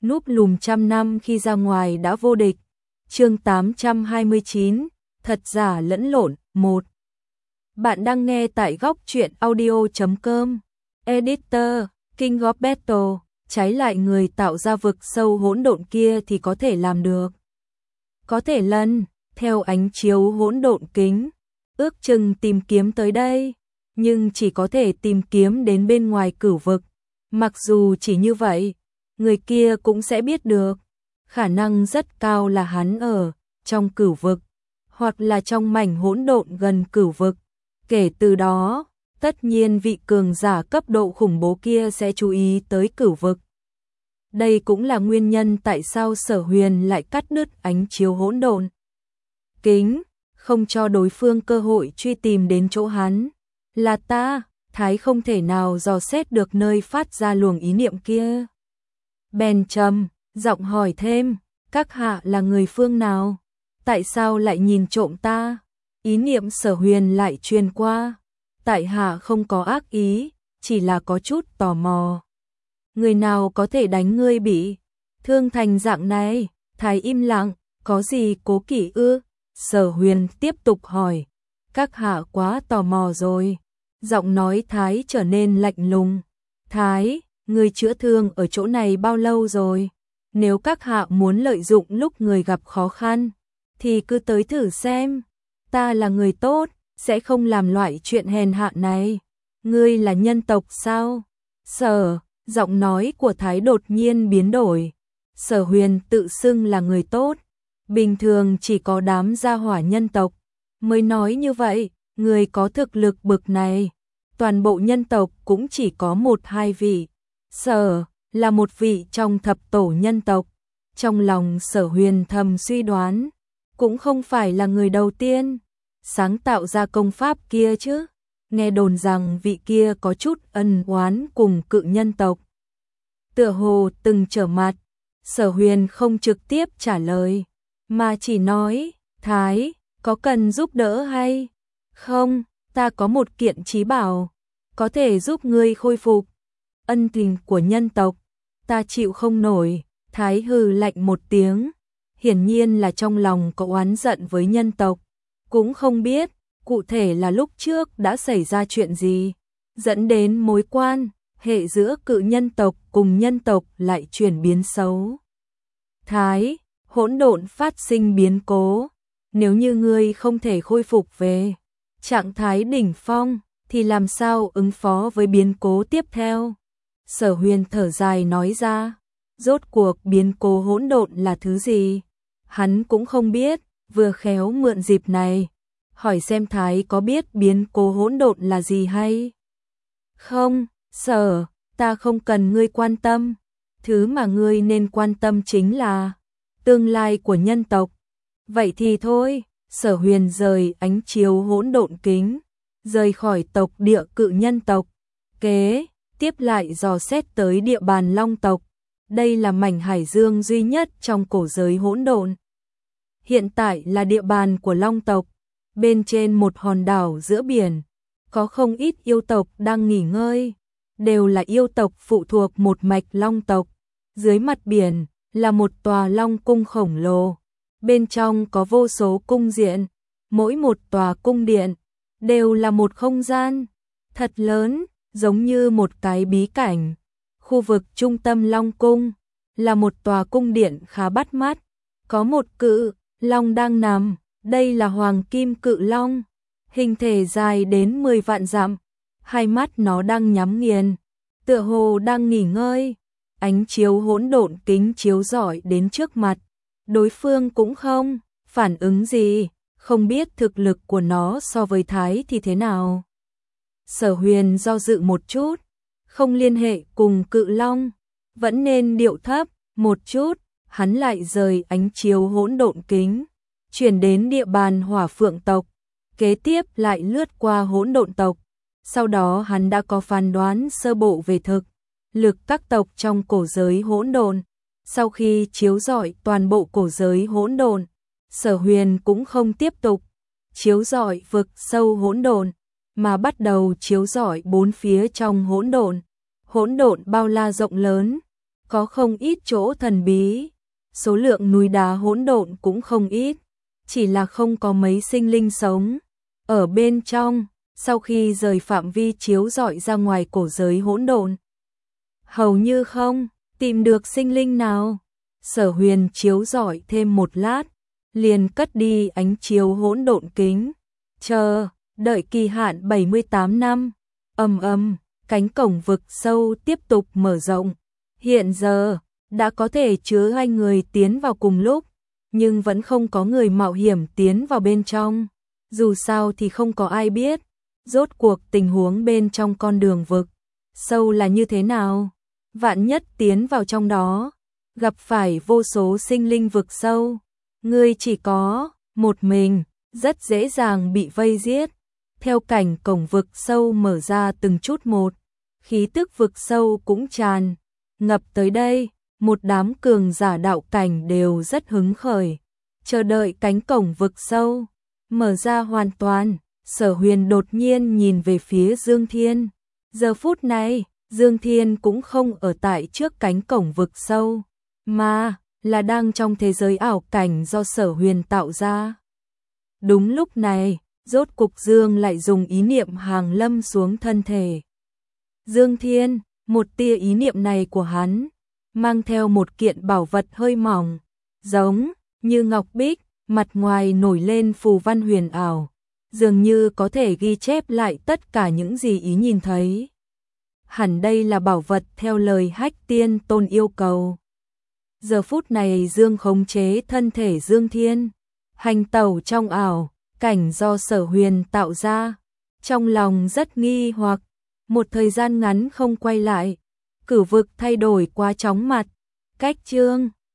núp lùm trăm năm khi ra ngoài đã vô địch. Chương 829, thật giả lẫn lộn, 1. Bạn đang nghe tại góc truyện audio.com. Editor, King of Battle, trái lại người tạo ra vực sâu hỗn độn kia thì có thể làm được. Có thể lần, theo ánh chiếu hỗn độn kính, ước chừng tìm kiếm tới đây, nhưng chỉ có thể tìm kiếm đến bên ngoài cửu vực. Mặc dù chỉ như vậy, người kia cũng sẽ biết được. Khả năng rất cao là hắn ở trong cửu vực, hoặc là trong mảnh hỗn độn gần cửu vực. Kể từ đó, tất nhiên vị cường giả cấp độ khủng bố kia sẽ chú ý tới cửu vực. Đây cũng là nguyên nhân tại sao Sở Huyền lại cắt đứt ánh chiếu hỗn độn kính, không cho đối phương cơ hội truy tìm đến chỗ hắn. Là ta, Thái không thể nào dò xét được nơi phát ra luồng ý niệm kia. Bèn trầm giọng hỏi thêm, các hạ là người phương nào? Tại sao lại nhìn trộm ta? Ý niệm Sở Huyền lại truyền qua. Tại hạ không có ác ý, chỉ là có chút tò mò. Người nào có thể đánh ngươi bị thương thành dạng này? Thái im lặng, có gì cố kỵ ư? Sở Huyền tiếp tục hỏi. Các hạ quá tò mò rồi. Giọng nói Thái trở nên lạnh lùng. Thái, ngươi chữa thương ở chỗ này bao lâu rồi? Nếu các hạ muốn lợi dụng lúc người gặp khó khăn, thì cứ tới thử xem. Ta là người tốt, sẽ không làm loại chuyện hèn hạ này. Ngươi là nhân tộc sao? Giọng nói của Thái đột nhiên biến đổi. Sở Huyền tự xưng là người tốt. Bình thường chỉ có đám gia hỏa nhân tộc mới nói như vậy. Người có thực lực bực này, toàn bộ nhân tộc cũng chỉ có 1-2 vị. Sở là một vị trong thập tổ nhân tộc. Trong lòng Sở Huyền thầm suy đoán, cũng không phải là người đầu tiên sáng tạo ra công pháp kia chứ. Nghe đồn rằng vị kia có chút ân oán cùng cự nhân tộc, tựa hồ từng trở mặt. Sở Huyền không trực tiếp trả lời, mà chỉ nói, Thái, có cần giúp đỡ hay không? Ta có một kiện trí bảo, có thể giúp ngươi khôi phục ân tình của nhân tộc. Ta chịu không nổi. Thái hừ lạnh một tiếng, hiển nhiên là trong lòng có oán giận với nhân tộc. Cũng không biết cụ thể là lúc trước đã xảy ra chuyện gì, dẫn đến mối quan hệ giữa cự nhân tộc cùng nhân tộc lại chuyển biến xấu. Thái, hỗn độn phát sinh biến cố. Nếu như ngươi không thể khôi phục về trạng thái đỉnh phong, thì làm sao ứng phó với biến cố tiếp theo? Sở Huyền thở dài nói ra. Rốt cuộc biến cố hỗn độn là thứ gì? Hắn cũng không biết, vừa khéo mượn dịp này hỏi xem Thái có biết biến cố hỗn độn là gì hay không. Sở, ta không cần ngươi quan tâm. Thứ mà ngươi nên quan tâm chính là tương lai của nhân tộc. Vậy thì thôi. Sở Huyền rời ánh chiếu hỗn độn kính, rời khỏi tộc địa cự nhân tộc. Kế tiếp lại dò xét tới địa bàn Long tộc. Đây là mảnh hải dương duy nhất trong cổ giới hỗn độn. Hiện tại là địa bàn của Long tộc. Bên trên một hòn đảo giữa biển, có không ít yêu tộc đang nghỉ ngơi. Đều là yêu tộc phụ thuộc một mạch Long tộc. Dưới mặt biển là một tòa Long cung khổng lồ. Bên trong có vô số cung điện. Mỗi một tòa cung điện đều là một không gian thật lớn, giống như một cái bí cảnh. Khu vực trung tâm Long cung là một tòa cung điện khá bắt mắt. Có một cự long đang nằm. Đây là hoàng kim cự long, hình thể dài đến 10 vạn dặm. Hai mắt nó đang nhắm nghiền, tựa hồ đang nghỉ ngơi. Ánh chiếu hỗn độn kính chiếu rọi đến trước mặt. Đối phương cũng không phản ứng gì, không biết thực lực của nó so với Thái thì thế nào. Sở Huyền do dự một chút, không liên hệ cùng cự long, vẫn nên điệu thấp một chút. Hắn lại rời ánh chiếu hỗn độn kính, chuyển đến địa bàn Hỏa Phượng tộc, kế tiếp lại lướt qua hỗn độn tộc. Sau đó hắn đã có phán đoán sơ bộ về thực lực các tộc trong cổ giới hỗn độn. Sau khi chiếu rọi toàn bộ cổ giới hỗn độn, Sở Huyền cũng không tiếp tục chiếu rọi vực sâu hỗn độn, mà bắt đầu chiếu rọi bốn phía trong hỗn độn. Hỗn độn bao la rộng lớn, có không ít chỗ thần bí, số lượng núi đá hỗn độn cũng không ít, chỉ là không có mấy sinh linh sống ở bên trong. Sau khi rời phạm vi chiếu rọi ra ngoài cổ giới hỗn độn, hầu như không tìm được sinh linh nào. Sở Huyền chiếu rọi thêm một lát, liền cất đi ánh chiếu hỗn độn kính, chờ đợi kỳ hạn 78 năm. Cánh cổng vực sâu tiếp tục mở rộng. Hiện giờ đã có thể chứa 2 người tiến vào cùng lúc, nhưng vẫn không có người mạo hiểm tiến vào bên trong. Dù sao thì không có ai biết rốt cuộc tình huống bên trong con đường vực sâu là như thế nào. Vạn nhất tiến vào trong đó, gặp phải vô số sinh linh vực sâu, ngươi chỉ có một mình, rất dễ dàng bị vây giết. Theo cảnh cổng vực sâu mở ra từng chút một, khí tức vực sâu cũng tràn ngập tới đây. Một đám cường giả đạo cảnh đều rất hứng khởi, chờ đợi cánh cổng vực sâu mở ra hoàn toàn. Sở Huyền đột nhiên nhìn về phía Dương Thiên. Giờ phút này, Dương Thiên cũng không ở tại trước cánh cổng vực sâu, mà là đang trong thế giới ảo cảnh do Sở Huyền tạo ra. Đúng lúc này, rốt cục Dương lại dùng ý niệm hàng lâm xuống thân thể Dương Thiên. Một tia ý niệm này của hắn mang theo một kiện bảo vật hơi mỏng, giống như ngọc bích, mặt ngoài nổi lên phù văn huyền ảo, dường như có thể ghi chép lại tất cả những gì ý nhìn thấy. Hẳn đây là bảo vật theo lời Hách Tiên Tôn yêu cầu. Giờ phút này Dương khống chế thân thể Dương Thiên, hành tẩu trong ảo cảnh do Sở Huyền tạo ra, trong lòng rất nghi hoặc. Một thời gian ngắn không quay lại, cử vực thay đổi quá chóng mặt. Cách chương